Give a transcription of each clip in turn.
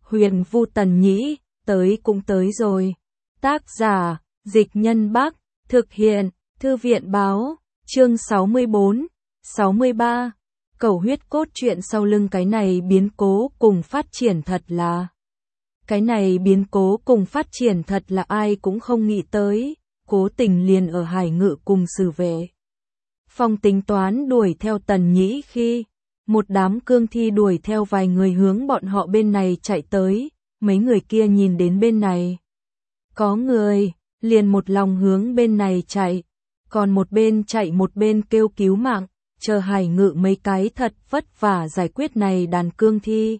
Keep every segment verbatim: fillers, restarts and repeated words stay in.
Huyền Vu Tần Nhĩ, tới cũng tới rồi. Tác giả, Dịch Nhân Bắc, thực hiện, Thư viện Báo, chương sáu mươi bốn, sáu mươi ba. Cầu huyết cốt truyện sau lưng cái này biến cố cùng phát triển thật là. Cái này biến cố cùng phát triển thật là ai cũng không nghĩ tới, cố tình liền ở Hải Ngự cùng xử vệ. Phong tính toán đuổi theo Tần Nhĩ khi một đám cương thi đuổi theo vài người hướng bọn họ bên này chạy tới, mấy người kia nhìn đến bên này. Có người, liền một lòng hướng bên này chạy, còn một bên chạy một bên kêu cứu mạng, chờ Hải Ngự mấy cái thật vất vả giải quyết này đàn cương thi.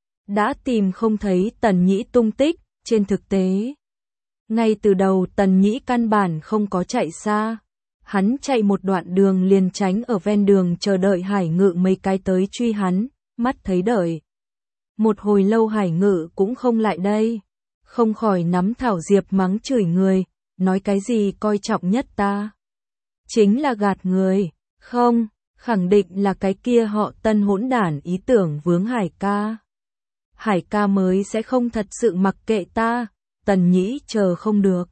Đã tìm không thấy Tần Nhĩ tung tích, trên thực tế. Ngay từ đầu Tần Nhĩ căn bản không có chạy xa. Hắn chạy một đoạn đường liền tránh ở ven đường chờ đợi Hải Ngự mấy cái tới truy hắn, mắt thấy đợi. Một hồi lâu Hải Ngự cũng không lại đây, không khỏi nắm thảo diệp mắng chửi người, nói cái gì coi trọng nhất ta. Chính là gạt người, không, khẳng định là cái kia họ Tân hỗn đản ý tưởng vướng Hải ca. Hải ca mới sẽ không thật sự mặc kệ ta, Tần Nhĩ chờ không được.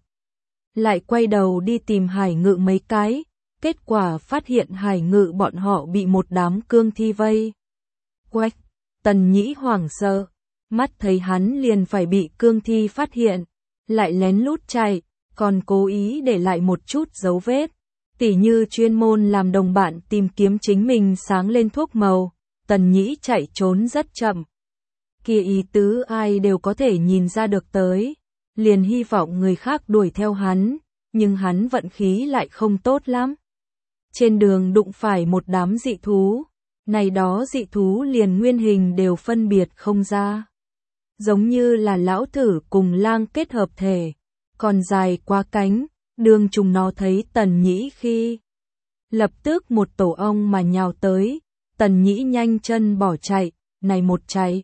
Lại quay đầu đi tìm Hải Ngự mấy cái, kết quả phát hiện Hải Ngự bọn họ bị một đám cương thi vây. Quách, Tần Nhĩ hoảng sợ, mắt thấy hắn liền phải bị cương thi phát hiện, lại lén lút chạy, còn cố ý để lại một chút dấu vết, tỉ như chuyên môn làm đồng bạn tìm kiếm chính mình sáng lên thuốc màu. Tần Nhĩ chạy trốn rất chậm. Kia ý tứ ai đều có thể nhìn ra được tới. Liền hy vọng người khác đuổi theo hắn, nhưng hắn vận khí lại không tốt lắm. Trên đường đụng phải một đám dị thú, này đó dị thú liền nguyên hình đều phân biệt không ra. Giống như là lão thử cùng lang kết hợp thể, còn dài quá cánh, đường chúng nó thấy Tần Nhĩ khi. Lập tức một tổ ong mà nhào tới, Tần Nhĩ nhanh chân bỏ chạy, này một chạy.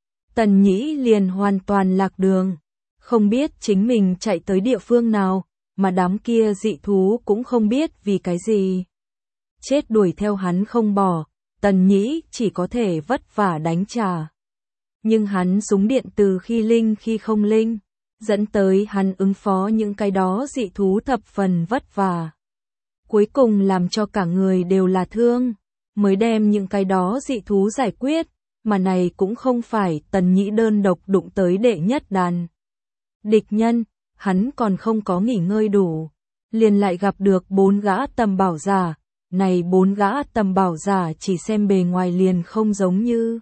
Tần Nhĩ liền hoàn toàn lạc đường. Không biết chính mình chạy tới địa phương nào, mà đám kia dị thú cũng không biết vì cái gì. Chết đuổi theo hắn không bỏ, Tần Nhĩ chỉ có thể vất vả đánh trả. Nhưng hắn súng điện từ khi linh khi không linh, dẫn tới hắn ứng phó những cái đó dị thú thập phần vất vả. Cuối cùng làm cho cả người đều là thương, mới đem những cái đó dị thú giải quyết, mà này cũng không phải Tần Nhĩ đơn độc đụng tới đệ nhất đàn. Địch nhân, hắn còn không có nghỉ ngơi đủ, liền lại gặp được bốn gã tầm bảo giả, này bốn gã tầm bảo giả chỉ xem bề ngoài liền không giống như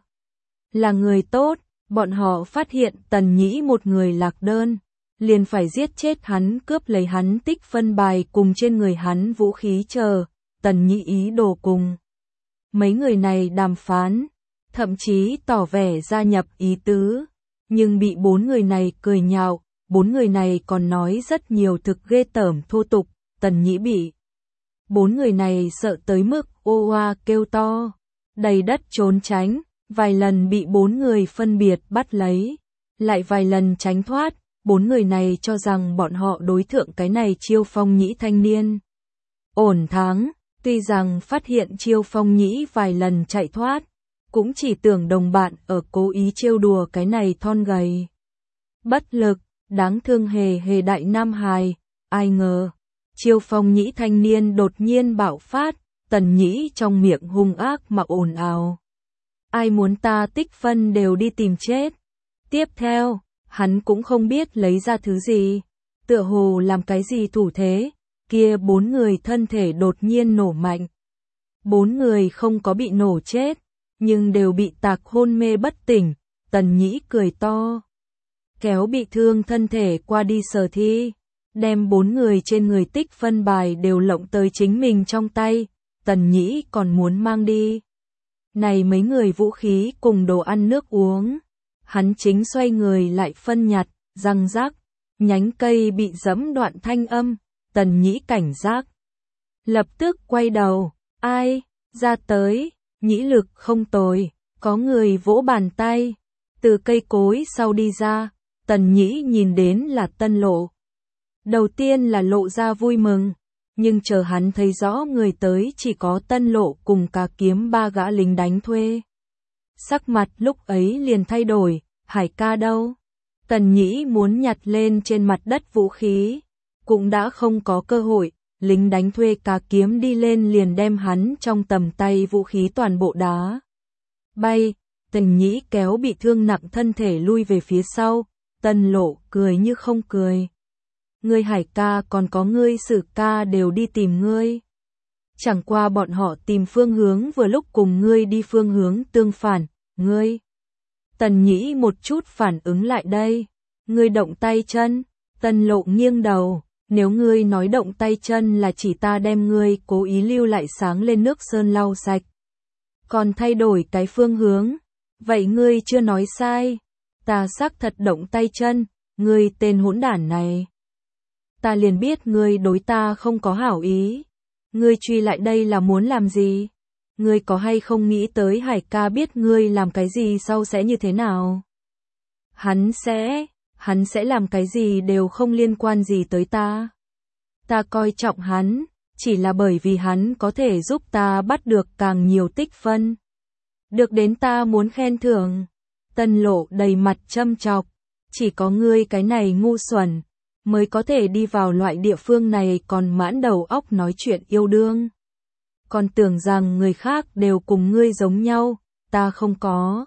là người tốt, bọn họ phát hiện Tần Nhĩ một người lạc đơn, liền phải giết chết hắn cướp lấy hắn tích phân bài cùng trên người hắn vũ khí chờ, Tần Nhĩ ý đồ cùng. Mấy người này đàm phán, thậm chí tỏ vẻ gia nhập ý tứ, nhưng bị bốn người này cười nhạo. Bốn người này còn nói rất nhiều thực ghê tởm thô tục, Tần Nhĩ bị. Bốn người này sợ tới mức ô oa kêu to, đầy đất trốn tránh, vài lần bị bốn người phân biệt bắt lấy, lại vài lần tránh thoát, bốn người này cho rằng bọn họ đối thượng cái này Chiêu Phong Nhĩ thanh niên. Ổn thắng, tuy rằng phát hiện Chiêu Phong Nhĩ vài lần chạy thoát, cũng chỉ tưởng đồng bạn ở cố ý trêu đùa cái này thon gầy. Bất lực. Đáng thương hề hề đại nam hài, ai ngờ, Chiêu Phong Nhĩ thanh niên đột nhiên bạo phát, Tần Nhĩ trong miệng hung ác mà ồn ào. Ai muốn ta tích phân đều đi tìm chết. Tiếp theo, hắn cũng không biết lấy ra thứ gì, tựa hồ làm cái gì thủ thế, kia bốn người thân thể đột nhiên nổ mạnh. Bốn người không có bị nổ chết, nhưng đều bị tạc hôn mê bất tỉnh, Tần Nhĩ cười to. Kéo bị thương thân thể qua đi sở thi, đem bốn người trên người tích phân bài đều lộng tới chính mình trong tay, Tần Nhĩ còn muốn mang đi. Này mấy người vũ khí cùng đồ ăn nước uống, hắn chính xoay người lại phân nhặt, răng rác, nhánh cây bị giẫm đoạn thanh âm, Tần Nhĩ cảnh giác. Lập tức quay đầu, ai, ra tới, nhĩ lực không tồi, có người vỗ bàn tay, từ cây cối sau đi ra. Tần Nhĩ nhìn đến là Tân Lộ. Đầu tiên là lộ ra vui mừng, nhưng chờ hắn thấy rõ người tới chỉ có Tân Lộ cùng cả kiếm ba gã lính đánh thuê. Sắc mặt lúc ấy liền thay đổi, Hải ca đâu? Tần Nhĩ muốn nhặt lên trên mặt đất vũ khí, cũng đã không có cơ hội, lính đánh thuê Cá Kiếm đi lên liền đem hắn trong tầm tay vũ khí toàn bộ đá bay. Tần Nhĩ kéo bị thương nặng thân thể lui về phía sau, Tần Lộ cười như không cười. Ngươi Hải ca còn có ngươi Sử ca đều đi tìm ngươi. Chẳng qua bọn họ tìm phương hướng vừa lúc cùng ngươi đi phương hướng tương phản, ngươi. Tần Nhĩ một chút phản ứng lại đây. Ngươi động tay chân, Tần Lộ nghiêng đầu, nếu ngươi nói động tay chân là chỉ ta đem ngươi cố ý lưu lại sáng lên nước sơn lau sạch. Còn thay đổi cái phương hướng, vậy ngươi chưa nói sai, ta xác thật động tay chân, ngươi tên hỗn đản này. Ta liền biết ngươi đối ta không có hảo ý, ngươi truy lại đây là muốn làm gì? Ngươi có hay không nghĩ tới Hải ca biết ngươi làm cái gì sau sẽ như thế nào? Hắn sẽ, hắn sẽ làm cái gì đều không liên quan gì tới ta. Ta coi trọng hắn, chỉ là bởi vì hắn có thể giúp ta bắt được càng nhiều tích phân. Được đến ta muốn khen thưởng. Tần Lộ đầy mặt châm chọc, chỉ có ngươi cái này ngu xuẩn, mới có thể đi vào loại địa phương này còn mãn đầu óc nói chuyện yêu đương. Còn tưởng rằng người khác đều cùng ngươi giống nhau, ta không có.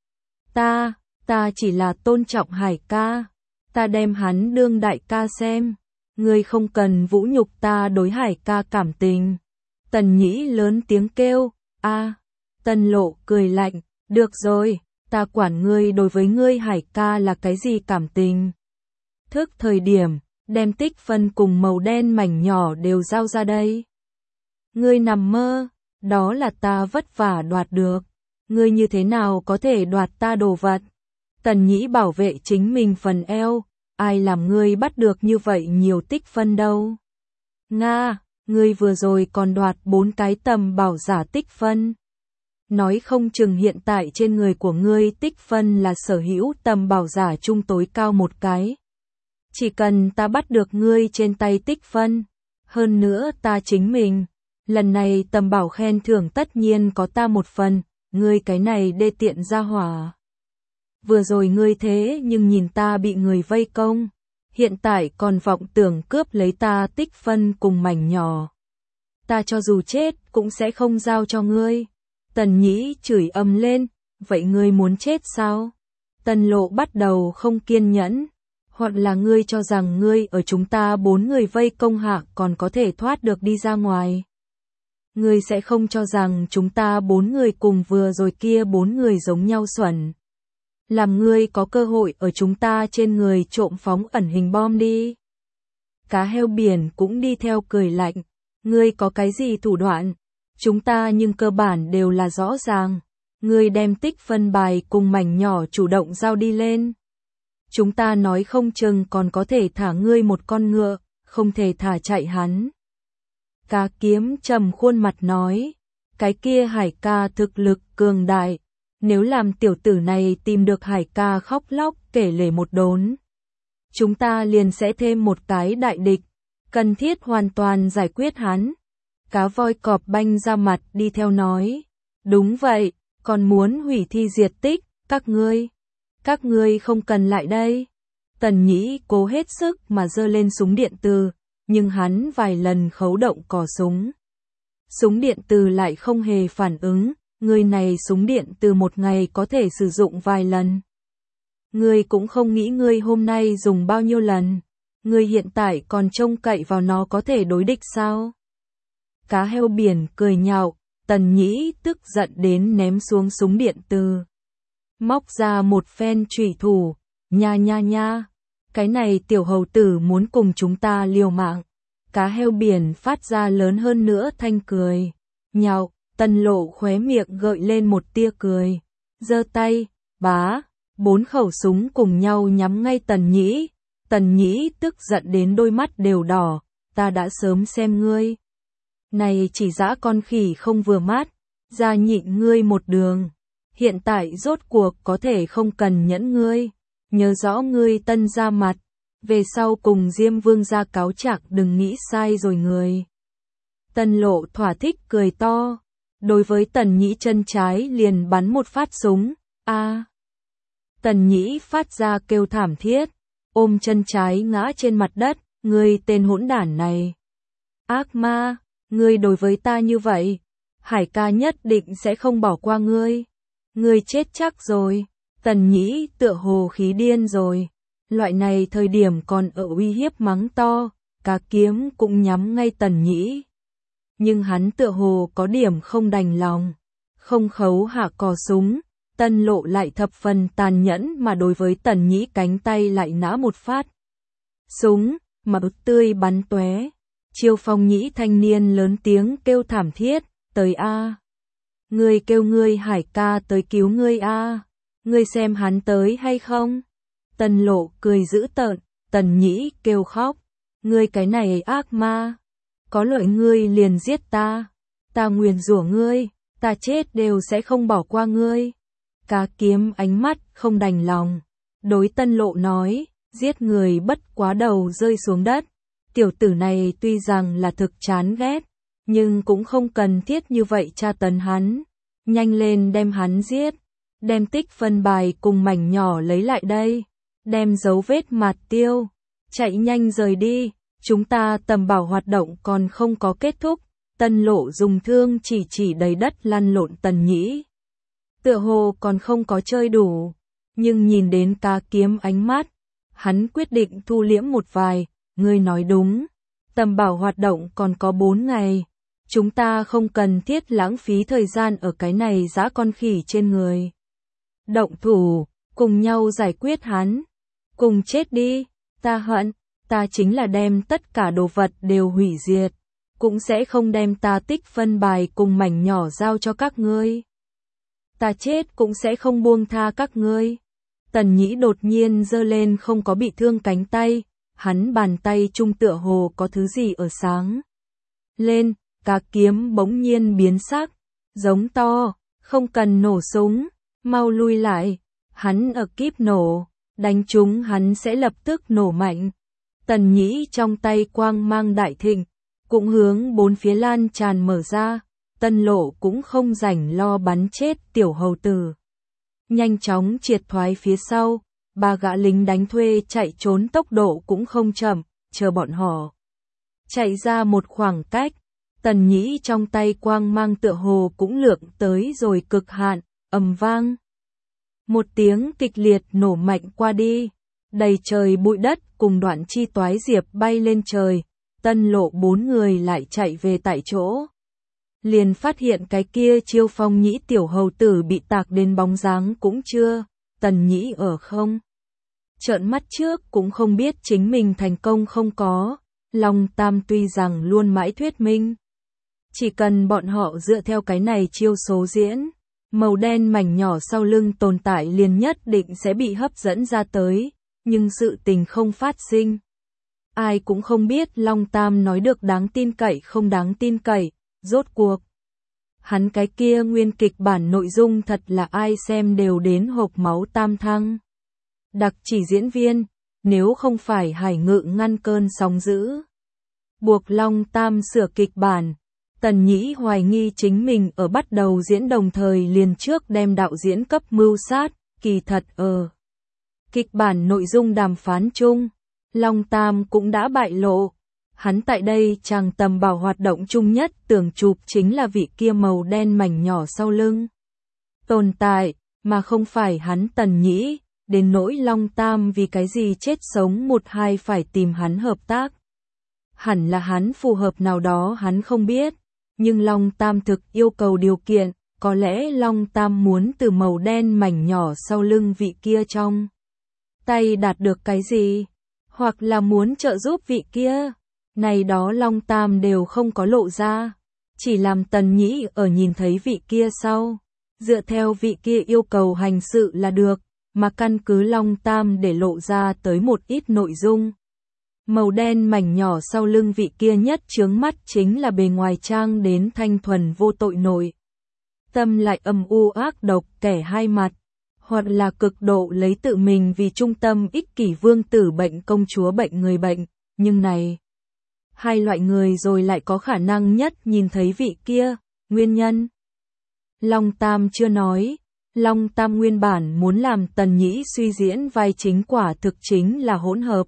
Ta, ta chỉ là tôn trọng Hải ca, ta đem hắn đương đại ca xem, ngươi không cần vũ nhục ta đối Hải ca cảm tình. Tần Nhĩ lớn tiếng kêu, a. Tần Lộ cười lạnh, được rồi, ta quản ngươi đối với ngươi Hải ca là cái gì cảm tình. Thức thời điểm, đem tích phân cùng màu đen mảnh nhỏ đều giao ra đây. Ngươi nằm mơ, đó là ta vất vả đoạt được, ngươi như thế nào có thể đoạt ta đồ vật. Tần Nhĩ bảo vệ chính mình phần eo, ai làm ngươi bắt được như vậy nhiều tích phân đâu. Nga, ngươi vừa rồi còn đoạt bốn cái tầm bảo giả tích phân. Nói không chừng hiện tại trên người của ngươi tích phân là sở hữu tầm bảo giả chung tối cao một cái. Chỉ cần ta bắt được ngươi trên tay tích phân, hơn nữa ta chính mình, lần này tầm bảo khen thưởng tất nhiên có ta một phần, ngươi cái này đê tiện ra hỏa. Vừa rồi ngươi thế nhưng nhìn ta bị người vây công, hiện tại còn vọng tưởng cướp lấy ta tích phân cùng mảnh nhỏ. Ta cho dù chết cũng sẽ không giao cho ngươi. Tần Nhĩ chửi ầm lên, vậy ngươi muốn chết sao? Tần Lộ bắt đầu không kiên nhẫn, hoặc là ngươi cho rằng ngươi ở chúng ta bốn người vây công hạ còn có thể thoát được đi ra ngoài. Ngươi sẽ không cho rằng chúng ta bốn người cùng vừa rồi kia bốn người giống nhau xuẩn. Làm ngươi có cơ hội ở chúng ta trên người trộm phóng ẩn hình bom đi. Cá heo biển cũng đi theo cười lạnh, ngươi có cái gì thủ đoạn? Chúng ta nhưng cơ bản đều là rõ ràng, ngươi đem tích phân bài cùng mảnh nhỏ chủ động giao đi lên. Chúng ta nói không chừng còn có thể thả ngươi một con ngựa, không thể thả chạy hắn. Cá Kiếm trầm khuôn mặt nói, cái kia Hải ca thực lực cường đại, nếu làm tiểu tử này tìm được Hải ca khóc lóc kể lể một đốn, chúng ta liền sẽ thêm một cái đại địch, cần thiết hoàn toàn giải quyết hắn. Cá voi cọp banh ra mặt đi theo nói, đúng vậy, còn muốn hủy thi diệt tích, các ngươi, các ngươi không cần lại đây. Tần Nhĩ cố hết sức mà giơ lên súng điện từ, nhưng hắn vài lần khấu động cò súng. Súng điện từ lại không hề phản ứng, người này súng điện từ một ngày có thể sử dụng vài lần. Ngươi cũng không nghĩ ngươi hôm nay dùng bao nhiêu lần, ngươi hiện tại còn trông cậy vào nó có thể đối địch sao? Cá heo biển cười nhạo, Tần Nhĩ tức giận đến ném xuống súng điện từ. Móc ra một phen chủy thủ, nha nha nha, cái này tiểu hầu tử muốn cùng chúng ta liều mạng. Cá heo biển phát ra lớn hơn nữa thanh cười, nhạo, Tần Lộ khóe miệng gợi lên một tia cười, giơ tay, bá, bốn khẩu súng cùng nhau nhắm ngay Tần Nhĩ. Tần Nhĩ tức giận đến đôi mắt đều đỏ, ta đã sớm xem ngươi. Này chỉ dã con khỉ không vừa mắt, ra nhịn ngươi một đường. Hiện tại rốt cuộc có thể không cần nhẫn ngươi, nhớ rõ ngươi tân ra mặt, về sau cùng Diêm Vương ra cáo trạng đừng nghĩ sai rồi người. Tần Lộ thỏa thích cười to, đối với Tần Nhĩ chân trái liền bắn một phát súng, a. Tần Nhĩ phát ra kêu thảm thiết, ôm chân trái ngã trên mặt đất, ngươi tên hỗn đản này. Ác ma, ngươi đối với ta như vậy, Hải ca nhất định sẽ không bỏ qua ngươi. Ngươi chết chắc rồi. Tần Nhĩ tựa hồ khí điên rồi. Loại này thời điểm còn ở uy hiếp mắng to, Cá Kiếm cũng nhắm ngay Tần Nhĩ. Nhưng hắn tựa hồ có điểm không đành lòng. Không khấu hạ cò súng, Tân Lộ lại thập phần tàn nhẫn mà đối với Tần Nhĩ cánh tay lại nã một phát. Súng, máu tươi bắn tóe. Chiêu Phong Nhĩ thanh niên lớn tiếng kêu thảm thiết, tới a. Ngươi kêu ngươi Hải ca tới cứu ngươi a. Ngươi xem hắn tới hay không? Tân Lộ cười dữ tợn, Tần Nhĩ kêu khóc, ngươi cái này ác ma, có lợi ngươi liền giết ta, ta nguyền rủa ngươi, ta chết đều sẽ không bỏ qua ngươi. Cá Kiếm ánh mắt không đành lòng, đối Tân Lộ nói, giết người bất quá đầu rơi xuống đất. Tiểu tử này tuy rằng là thực chán ghét, nhưng cũng không cần thiết như vậy tra tấn hắn. Nhanh lên đem hắn giết, đem tích phân bài cùng mảnh nhỏ lấy lại đây, đem dấu vết mạt tiêu, chạy nhanh rời đi, chúng ta tầm bảo hoạt động còn không có kết thúc. Tân Lộ dùng thương chỉ chỉ đầy đất lăn lộn Tần Nhĩ. Tựa hồ còn không có chơi đủ, nhưng nhìn đến Cá Kiếm ánh mắt, hắn quyết định thu liễm một vài. Ngươi nói đúng, tầm bảo hoạt động còn có bốn ngày, chúng ta không cần thiết lãng phí thời gian ở cái này dã con khỉ trên người. Động thủ, cùng nhau giải quyết hắn, cùng chết đi, ta hận, ta chính là đem tất cả đồ vật đều hủy diệt, cũng sẽ không đem ta tích phân bài cùng mảnh nhỏ giao cho các ngươi. Ta chết cũng sẽ không buông tha các ngươi. Tần Nhĩ đột nhiên giơ lên không có bị thương cánh tay. Hắn bàn tay trung tựa hồ có thứ gì ở sáng lên, Cá Kiếm bỗng nhiên biến sắc, giống to, không cần nổ súng, mau lui lại, hắn ở kíp nổ, đánh chúng hắn sẽ lập tức nổ mạnh. Tần Nhĩ trong tay quang mang đại thịnh, cũng hướng bốn phía lan tràn mở ra, Tân Lộ cũng không rảnh lo bắn chết tiểu hầu tử. Nhanh chóng triệt thoái phía sau. Ba gã lính đánh thuê chạy trốn tốc độ cũng không chậm, chờ bọn họ chạy ra một khoảng cách, Tần Nhĩ trong tay quang mang tựa hồ cũng lượng tới rồi cực hạn, ầm vang. Một tiếng kịch liệt nổ mạnh qua đi, đầy trời bụi đất cùng đoạn chi toái diệp bay lên trời, Tân Lộ bốn người lại chạy về tại chỗ. Liền phát hiện cái kia Chiêu Phong Nhĩ tiểu hầu tử bị tạc đến bóng dáng cũng chưa. Tần Nhĩ ở không trợn mắt trước cũng không biết chính mình thành công không có. Long Tam tuy rằng luôn mãi thuyết minh, chỉ cần bọn họ dựa theo cái này chiêu số diễn, màu đen mảnh nhỏ sau lưng tồn tại liền nhất định sẽ bị hấp dẫn ra tới, nhưng sự tình không phát sinh. Ai cũng không biết Long Tam nói được đáng tin cậy không đáng tin cậy, rốt cuộc. Hắn cái kia nguyên kịch bản nội dung thật là ai xem đều đến hộc máu tam thăng. Đặc chỉ diễn viên, nếu không phải Hải Ngự ngăn cơn sóng dữ, buộc Long Tam sửa kịch bản, Tần Nhĩ hoài nghi chính mình ở bắt đầu diễn đồng thời liền trước đem đạo diễn cấp mưu sát, kỳ thật ở. Kịch bản nội dung đàm phán chung, Long Tam cũng đã bại lộ. Hắn tại đây chàng tầm bảo hoạt động chung nhất tưởng chụp chính là vị kia màu đen mảnh nhỏ sau lưng. Tồn tại, mà không phải hắn Tần Nhĩ, đến nỗi Long Tam vì cái gì chết sống một hai phải tìm hắn hợp tác. Hẳn là hắn phù hợp nào đó hắn không biết, nhưng Long Tam thực yêu cầu điều kiện, có lẽ Long Tam muốn từ màu đen mảnh nhỏ sau lưng vị kia trong tay đạt được cái gì, hoặc là muốn trợ giúp vị kia. Này đó Long Tam đều không có lộ ra, chỉ làm Tần Nhĩ ở nhìn thấy vị kia sau, dựa theo vị kia yêu cầu hành sự là được, mà căn cứ Long Tam để lộ ra tới một ít nội dung. Màu đen mảnh nhỏ sau lưng vị kia nhất chướng mắt chính là bề ngoài trang đến thanh thuần vô tội nội. Tâm lại âm u ác độc kẻ hai mặt, hoặc là cực độ lấy tự mình vì trung tâm ích kỷ vương tử bệnh công chúa bệnh người bệnh, nhưng này. Hai loại người rồi lại có khả năng nhất nhìn thấy vị kia, nguyên nhân. Long Tam chưa nói, Long Tam nguyên bản muốn làm Tần Nhĩ suy diễn vai chính quả thực chính là hỗn hợp.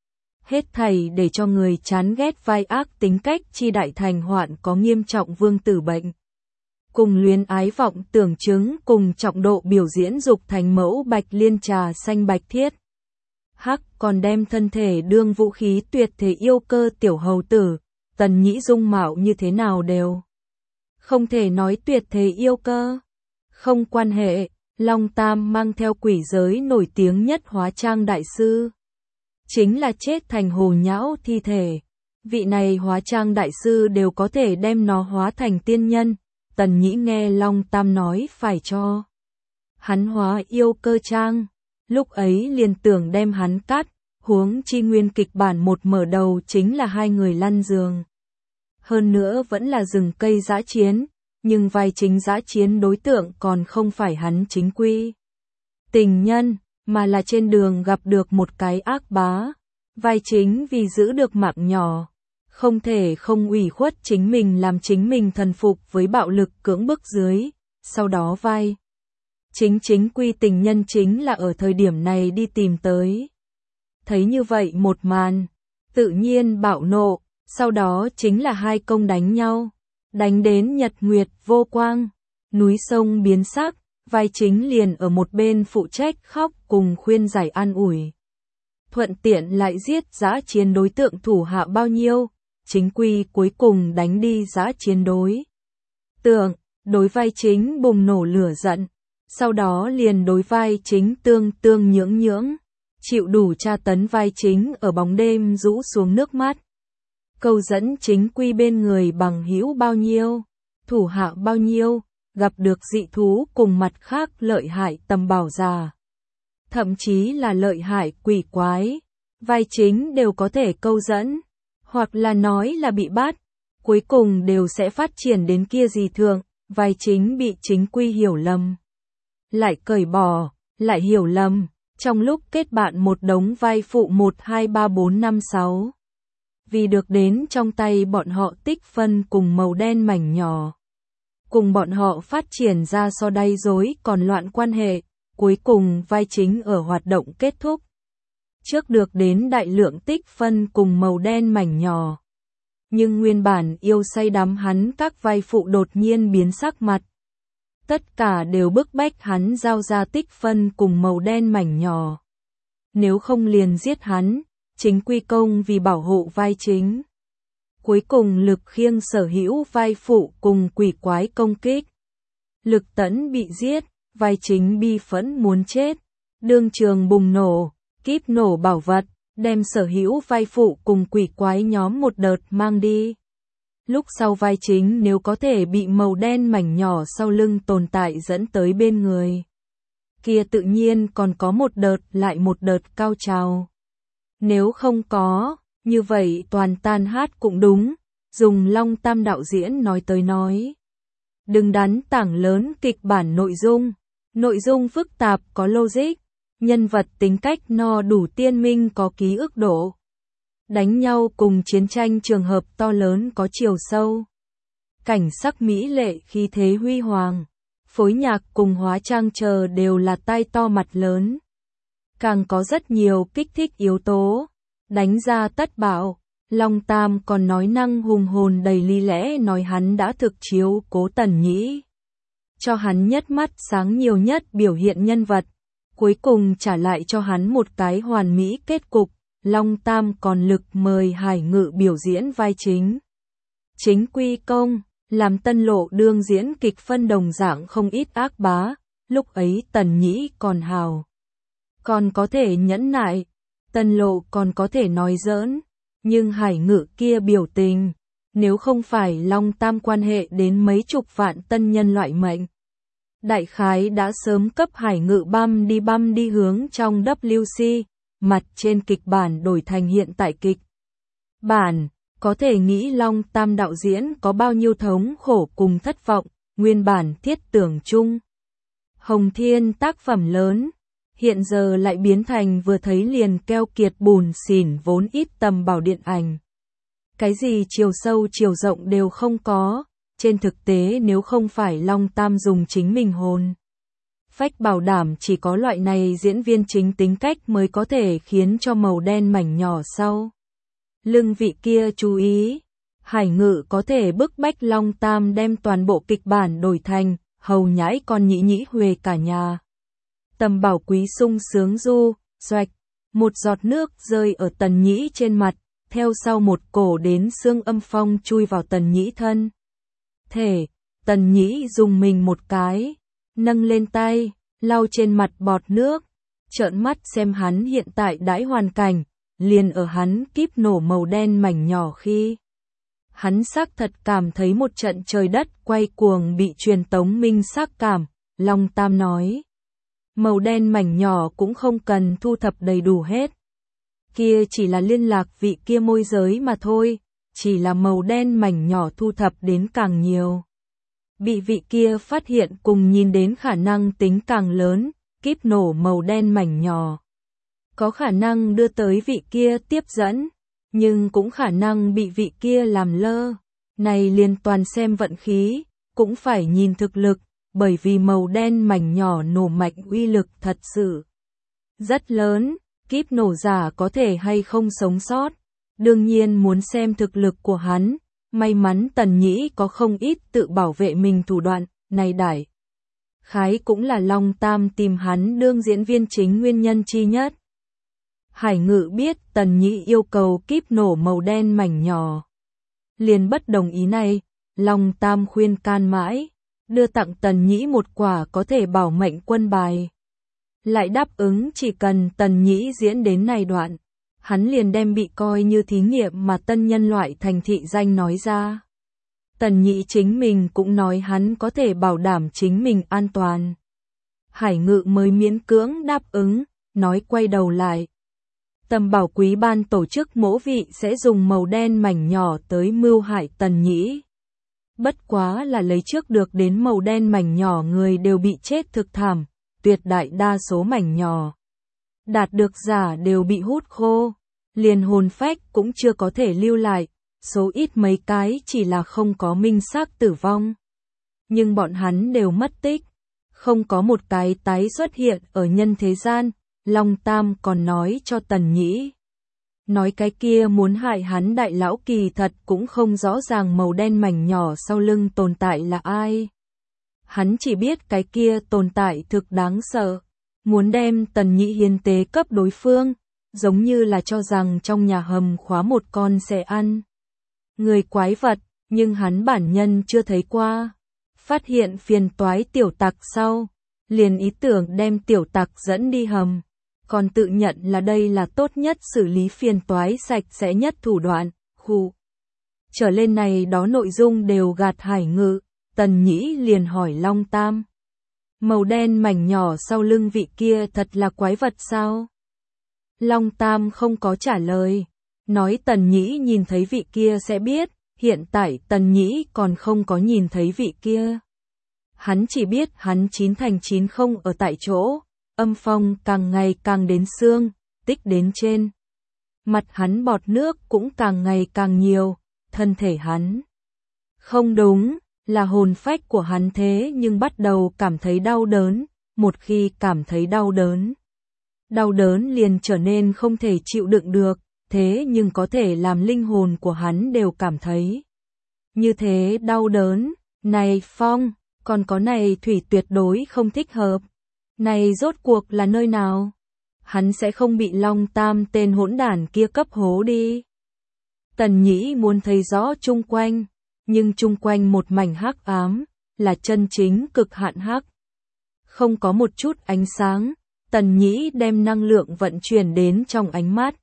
Hết thảy để cho người chán ghét vai ác tính cách chi đại thành hoạn có nghiêm trọng vương tử bệnh. Cùng luyến ái vọng tưởng chứng cùng trọng độ biểu diễn dục thành mẫu bạch liên trà xanh bạch thiết. Hắc còn đem thân thể đương vũ khí tuyệt thế yêu cơ tiểu hầu tử, Tần Nhĩ dung mạo như thế nào đều không thể nói tuyệt thế yêu cơ. Không quan hệ, Long Tam mang theo quỷ giới nổi tiếng nhất hóa trang đại sư. Chính là chết thành hồ nhão thi thể. Vị này hóa trang đại sư đều có thể đem nó hóa thành tiên nhân. Tần Nhĩ nghe Long Tam nói phải cho hắn hóa yêu cơ trang. Lúc ấy liền tưởng đem hắn cắt, huống chi nguyên kịch bản một mở đầu chính là hai người lăn giường. Hơn nữa vẫn là rừng cây dã chiến, nhưng vai chính dã chiến đối tượng còn không phải hắn chính quy tình nhân, mà là trên đường gặp được một cái ác bá. Vai chính vì giữ được mạng nhỏ, không thể không ủy khuất chính mình làm chính mình thần phục với bạo lực cưỡng bức dưới, sau đó vai chính chính quy tình nhân chính là ở thời điểm này đi tìm tới. Thấy như vậy một màn, tự nhiên bạo nộ, sau đó chính là hai công đánh nhau, đánh đến nhật nguyệt vô quang, núi sông biến sắc, vai chính liền ở một bên phụ trách khóc cùng khuyên giải an ủi. Thuận tiện lại giết dã chiến đối tượng thủ hạ bao nhiêu, chính quy cuối cùng đánh đi dã chiến đối tượng, đối vai chính bùng nổ lửa giận, sau đó liền đối vai chính tương tương nhưỡng nhưỡng, chịu đủ tra tấn vai chính ở bóng đêm rũ xuống nước mắt. Câu dẫn chính quy bên người bằng hữu bao nhiêu, thủ hạ bao nhiêu, gặp được dị thú cùng mặt khác lợi hại tầm bảo già. Thậm chí là lợi hại quỷ quái, vai chính đều có thể câu dẫn, hoặc là nói là bị bắt, cuối cùng đều sẽ phát triển đến kia gì thường, vai chính bị chính quy hiểu lầm. Lại cởi bỏ, lại hiểu lầm, trong lúc kết bạn một đống vai phụ một hai ba bốn năm sáu. Vì được đến trong tay bọn họ tích phân cùng màu đen mảnh nhỏ. Cùng bọn họ phát triển ra so đay dối còn loạn quan hệ, cuối cùng vai chính ở hoạt động kết thúc. Trước được đến đại lượng tích phân cùng màu đen mảnh nhỏ. Nhưng nguyên bản yêu say đắm hắn các vai phụ đột nhiên biến sắc mặt. Tất cả đều bức bách hắn giao ra tích phân cùng màu đen mảnh nhỏ. Nếu không liền giết hắn, chính quy công vì bảo hộ vai chính. Cuối cùng Lực Khiêng sở hữu vai phụ cùng quỷ quái công kích. Lực Tẫn bị giết, vai chính bi phẫn muốn chết. Đương trường bùng nổ, kíp nổ bảo vật, đem sở hữu vai phụ cùng quỷ quái nhóm một đợt mang đi. Lúc sau vai chính nếu có thể bị màu đen mảnh nhỏ sau lưng tồn tại dẫn tới bên người. Kia tự nhiên còn có một đợt lại một đợt cao trào. Nếu không có, như vậy toàn tan hát cũng đúng, dùng Long Tam đạo diễn nói tới nói. Đừng đắn tảng lớn kịch bản nội dung, nội dung phức tạp có logic, nhân vật tính cách no đủ tiên minh có ký ức độ. Đánh nhau cùng chiến tranh trường hợp to lớn có chiều sâu. Cảnh sắc mỹ lệ khí thế huy hoàng, phối nhạc cùng hóa trang chờ đều là tai to mặt lớn. Càng có rất nhiều kích thích yếu tố. Đánh ra tất bảo, Long Tam còn nói năng hùng hồn đầy lý lẽ nói hắn đã thực chiếu cố Tần Nhĩ. Cho hắn nhất mắt sáng nhiều nhất biểu hiện nhân vật, cuối cùng trả lại cho hắn một cái hoàn mỹ kết cục, Long Tam còn lực mời Hải Ngự biểu diễn vai chính. Chính quy công, làm Tân Lộ đương diễn kịch phân đồng dạng không ít ác bá, lúc ấy Tần Nhĩ còn hào. Còn có thể nhẫn nại. Tân Lộ còn có thể nói giỡn, nhưng Hải Ngự kia biểu tình, nếu không phải Long Tam quan hệ đến mấy chục vạn tân nhân loại mệnh. Đại khái đã sớm cấp Hải Ngự băm đi băm đi hướng trong W C, mặt trên kịch bản đổi thành hiện tại kịch. Bản, có thể nghĩ Long Tam đạo diễn có bao nhiêu thống khổ cùng thất vọng, nguyên bản thiết tưởng chung. Hồng Thiên tác phẩm lớn. Hiện giờ lại biến thành vừa thấy liền keo kiệt bùn xỉn vốn ít tầm bảo điện ảnh. Cái gì chiều sâu chiều rộng đều không có, trên thực tế nếu không phải Long Tam dùng chính mình hồn. phách bảo đảm chỉ có loại này diễn viên chính tính cách mới có thể khiến cho màu đen mảnh nhỏ sau lưng vị kia chú ý. Hải Ngự có thể bức bách Long Tam đem toàn bộ kịch bản đổi thành hầu nhãi con nhĩ nhĩ huề cả nhà. Tầm Bảo Quý sung sướng du, xoạch, một giọt nước rơi ở Tần Nhĩ trên mặt, theo sau một cổ đến xương âm phong chui vào Tần Nhĩ thân. Thể, Tần Nhĩ dùng mình một cái, nâng lên tay, lau trên mặt bọt nước, trợn mắt xem hắn hiện tại đãi hoàn cảnh, liền ở hắn kíp nổ màu đen mảnh nhỏ khi. Hắn xác thật cảm thấy một trận trời đất quay cuồng bị truyền tống minh xác cảm, Long Tam nói. Màu đen mảnh nhỏ cũng không cần thu thập đầy đủ hết. Kia chỉ là liên lạc vị kia môi giới mà thôi, chỉ là màu đen mảnh nhỏ thu thập đến càng nhiều. Bị vị kia phát hiện cùng nhìn đến khả năng tính càng lớn, kíp nổ màu đen mảnh nhỏ. Có khả năng đưa tới vị kia tiếp dẫn, nhưng cũng khả năng bị vị kia làm lơ. Này liên toàn xem vận khí, cũng phải nhìn thực lực, bởi vì màu đen mảnh nhỏ nổ mạnh uy lực thật sự rất lớn, kíp nổ giả có thể hay không sống sót. Đương nhiên muốn xem thực lực của hắn, may mắn Tần Nhĩ có không ít tự bảo vệ mình thủ đoạn, này đại. Khái cũng là Long Tam tìm hắn đương diễn viên chính nguyên nhân chi nhất. Hải Ngự biết Tần Nhĩ yêu cầu kíp nổ màu đen mảnh nhỏ. Liền bất đồng ý này, Long Tam khuyên can mãi, đưa tặng Tần Nhĩ một quả có thể bảo mệnh quân bài. Lại đáp ứng chỉ cần Tần Nhĩ diễn đến này đoạn, hắn liền đem bị coi như thí nghiệm mà tân nhân loại thành thị danh nói ra. Tần Nhĩ chính mình cũng nói hắn có thể bảo đảm chính mình an toàn. Hải Ngự mới miễn cưỡng đáp ứng, nói quay đầu lại. Tầm Bảo Quý ban tổ chức mỗ vị sẽ dùng màu đen mảnh nhỏ tới mưu hại Tần Nhĩ. Bất quá là lấy trước được đến màu đen mảnh nhỏ người đều bị chết thực thảm, tuyệt đại đa số mảnh nhỏ đạt được giả đều bị hút khô, liền hồn phách cũng chưa có thể lưu lại, số ít mấy cái chỉ là không có minh xác tử vong. Nhưng bọn hắn đều mất tích, không có một cái tái xuất hiện ở nhân thế gian. Long Tam còn nói cho Tần Nhĩ. Nói cái kia muốn hại hắn đại lão kỳ thật cũng không rõ ràng màu đen mảnh nhỏ sau lưng tồn tại là ai. Hắn chỉ biết cái kia tồn tại thực đáng sợ. Muốn đem Tần Nhĩ hiến tế cấp đối phương, giống như là cho rằng trong nhà hầm khóa một con sẽ ăn người quái vật, nhưng hắn bản nhân chưa thấy qua. Phát hiện phiền toái tiểu tặc sau, liền ý tưởng đem tiểu tặc dẫn đi hầm. Còn tự nhận là đây là tốt nhất xử lý phiền toái sạch sẽ nhất thủ đoạn, khu. Trở lên này đó nội dung đều gạt Hải Ngự, Tần Nhĩ liền hỏi Long Tam. Màu đen mảnh nhỏ sau lưng vị kia thật là quái vật sao? Long Tam không có trả lời, nói Tần Nhĩ nhìn thấy vị kia sẽ biết, hiện tại Tần Nhĩ còn không có nhìn thấy vị kia. Hắn chỉ biết hắn chín thành chín không ở tại chỗ. Âm phong càng ngày càng đến xương, tích đến trên. Mặt hắn bọt nước cũng càng ngày càng nhiều, thân thể hắn. Không đúng, là hồn phách của hắn thế nhưng bắt đầu cảm thấy đau đớn, một khi cảm thấy đau đớn. Đau đớn liền trở nên không thể chịu đựng được, thế nhưng có thể làm linh hồn của hắn đều cảm thấy. Như thế đau đớn, này phong, còn có này thủy tuyệt đối không thích hợp. Này rốt cuộc là nơi nào? Hắn sẽ không bị Long Tam tên hỗn đản kia cấp hố đi. Tần Nhĩ muốn thấy rõ chung quanh, nhưng chung quanh một mảnh hắc ám, là chân chính cực hạn hắc. Không có một chút ánh sáng, Tần Nhĩ đem năng lượng vận chuyển đến trong ánh mắt.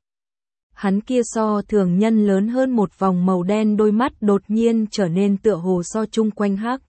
Hắn kia so thường nhân lớn hơn một vòng màu đen, đôi mắt đột nhiên trở nên tựa hồ so chung quanh hắc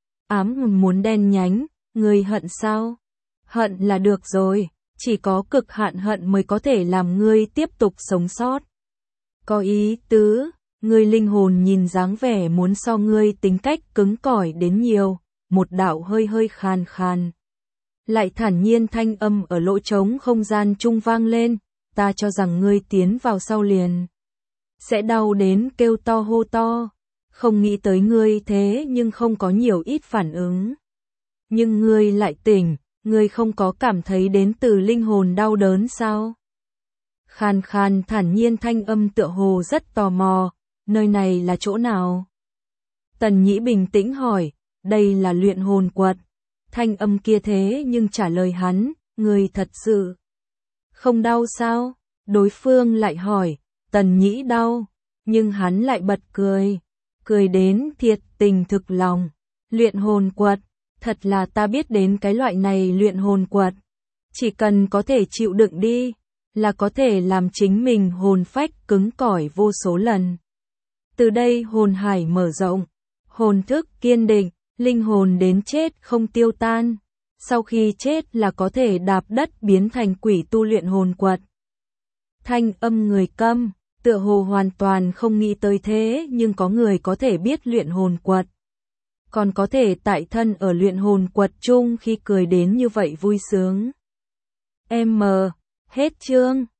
ám muốn đen nhánh, người hận sao? Hận là được rồi, chỉ có cực hạn hận mới có thể làm ngươi tiếp tục sống sót. Có ý tứ, ngươi linh hồn nhìn dáng vẻ muốn so ngươi tính cách cứng cỏi đến nhiều, một đạo hơi hơi khàn khàn. Lại thản nhiên thanh âm ở lỗ trống không gian trung vang lên, ta cho rằng ngươi tiến vào sau liền sẽ đau đến kêu to hô to, không nghĩ tới ngươi thế nhưng không có nhiều ít phản ứng. Nhưng ngươi lại tỉnh. Ngươi không có cảm thấy đến từ linh hồn đau đớn sao? Khàn khàn thản nhiên thanh âm tựa hồ rất tò mò, nơi này là chỗ nào? Tần Nhĩ bình tĩnh hỏi, đây là luyện hồn quật. Thanh âm kia thế nhưng trả lời hắn, ngươi thật sự không đau sao? Đối phương lại hỏi, Tần Nhĩ đau, nhưng hắn lại bật cười, cười đến thiệt tình thực lòng. Luyện hồn quật, thật là ta biết đến cái loại này luyện hồn quật. Chỉ cần có thể chịu đựng đi, là có thể làm chính mình hồn phách cứng cỏi vô số lần. Từ đây hồn hải mở rộng, hồn thức kiên định, linh hồn đến chết không tiêu tan. Sau khi chết là có thể đạp đất biến thành quỷ tu luyện hồn quật. Thanh âm người câm, tựa hồ hoàn toàn không nghĩ tới thế, nhưng có người có thể biết luyện hồn quật. Còn có thể tại thân ở luyện hồn quật chung khi cười đến như vậy vui sướng. Em mờ, hết chương.